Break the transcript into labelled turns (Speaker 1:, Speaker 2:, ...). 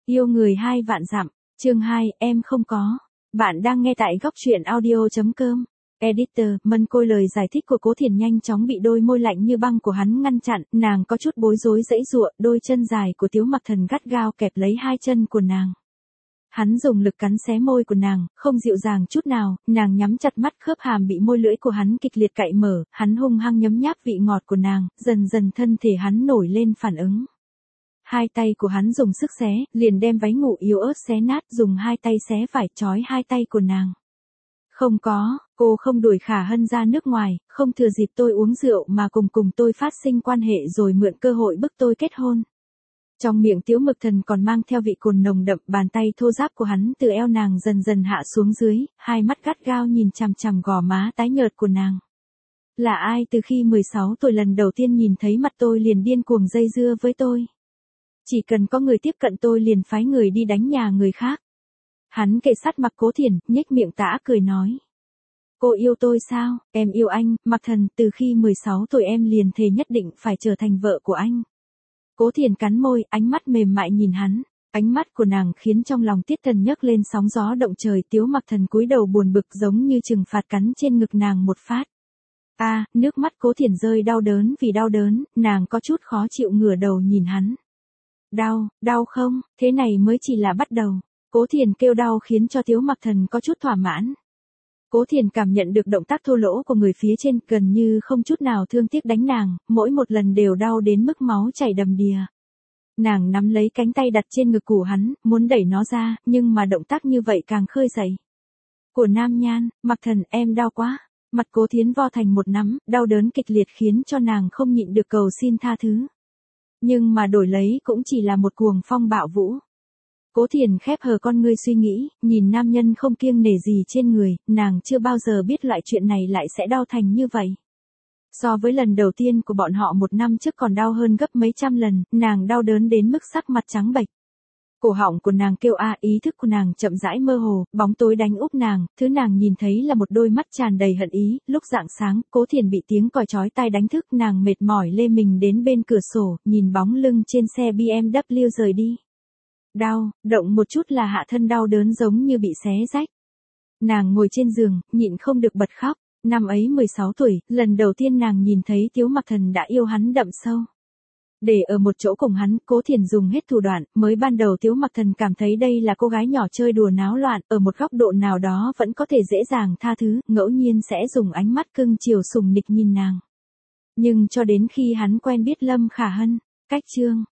Speaker 1: Yêu người 2 vạn dặm, chương 2, em không có. Bạn đang nghe tại góc truyện audio.com. Editor, mân côi lời giải thích của Cố Thiền nhanh chóng bị đôi môi lạnh như băng của hắn ngăn chặn, nàng có chút bối rối giãy giụa, đôi chân dài của Tiếu Mặc Thần gắt gao kẹp lấy hai chân của nàng. Hắn dùng lực cắn xé môi của nàng, không dịu dàng chút nào, nàng nhắm chặt mắt, khớp hàm bị môi lưỡi của hắn kịch liệt cạy mở, hắn hung hăng nhấm nháp vị ngọt của nàng, dần dần thân thể hắn nổi lên phản ứng. Hai tay của hắn dùng sức xé, liền đem váy ngủ yếu ớt xé nát, dùng hai tay xé phải trói hai tay của nàng. Không có, cô không đuổi Khả Hân ra nước ngoài, không thừa dịp tôi uống rượu mà cùng tôi phát sinh quan hệ rồi mượn cơ hội bức tôi kết hôn. Trong miệng Tiếu Mực Thần còn mang theo vị cồn nồng đậm, bàn tay thô ráp của hắn từ eo nàng dần dần hạ xuống dưới, hai mắt gắt gao nhìn chằm chằm gò má tái nhợt của nàng. Là ai từ khi 16 tuổi lần đầu tiên nhìn thấy mặt tôi liền điên cuồng dây dưa với tôi? Chỉ cần có người tiếp cận tôi liền phái người đi đánh nhà người khác. Hắn kề sát mặt Cố Thiền, nhếch miệng tả cười nói. Cô yêu tôi sao? Em yêu anh, Mặc Thần, từ khi 16 tuổi em liền thề nhất định phải trở thành vợ của anh. Cố Thiền cắn môi, ánh mắt mềm mại nhìn hắn. Ánh mắt của nàng khiến trong lòng Tiết Thần nhấc lên sóng gió động trời. Tiếu Mặc Thần cúi đầu buồn bực giống như trừng phạt cắn trên ngực nàng một phát. Nước mắt Cố Thiền rơi đau đớn, vì đau đớn, nàng có chút khó chịu ngửa đầu nhìn hắn. Đau không? Thế này mới chỉ là bắt đầu. Cố Thiền kêu đau khiến cho Tiếu Mặc Thần có chút thỏa mãn. Cố Thiền cảm nhận được động tác thô lỗ của người phía trên, gần như không chút nào thương tiếc đánh nàng, mỗi một lần đều đau đến mức máu chảy đầm đìa. Nàng nắm lấy cánh tay đặt trên ngực của hắn, muốn đẩy nó ra, nhưng mà động tác như vậy càng khơi dậy. Của nam nhan, Mặc Thần, em đau quá. Mặt Cố Thiến vo thành một nắm, đau đớn kịch liệt khiến cho nàng không nhịn được cầu xin tha thứ. Nhưng mà đổi lấy cũng chỉ là một cuồng phong bạo vũ. Cố Thiền khép hờ con ngươi suy nghĩ, nhìn nam nhân không kiêng nể gì trên người, nàng chưa bao giờ biết loại chuyện này lại sẽ đau thành như vậy. So với lần đầu tiên của bọn họ 1 năm trước còn đau hơn gấp mấy trăm lần, nàng đau đớn đến mức sắc mặt trắng bệch. Cổ họng của nàng kêu ý thức của nàng chậm rãi mơ hồ, bóng tối đánh úp nàng, thứ nàng nhìn thấy là một đôi mắt tràn đầy hận ý. Lúc rạng sáng, Cố Thiền bị tiếng còi chói tai đánh thức, nàng mệt mỏi lê mình đến bên cửa sổ, nhìn bóng lưng trên xe BMW rời đi. Động một chút là hạ thân đau đớn giống như bị xé rách. Nàng ngồi trên giường, nhịn không được bật khóc. Năm ấy 16 tuổi, lần đầu tiên nàng nhìn thấy Tiếu Mặc Thần đã yêu hắn đậm sâu. Để ở một chỗ cùng hắn, Cố Thiền dùng hết thủ đoạn, mới ban đầu Tiếu Mặc Thần cảm thấy đây là cô gái nhỏ chơi đùa náo loạn, ở một góc độ nào đó vẫn có thể dễ dàng tha thứ, ngẫu nhiên sẽ dùng ánh mắt cưng chiều sùng nịch nhìn nàng. Nhưng cho đến khi hắn quen biết Lâm Khả Hân, cách chương.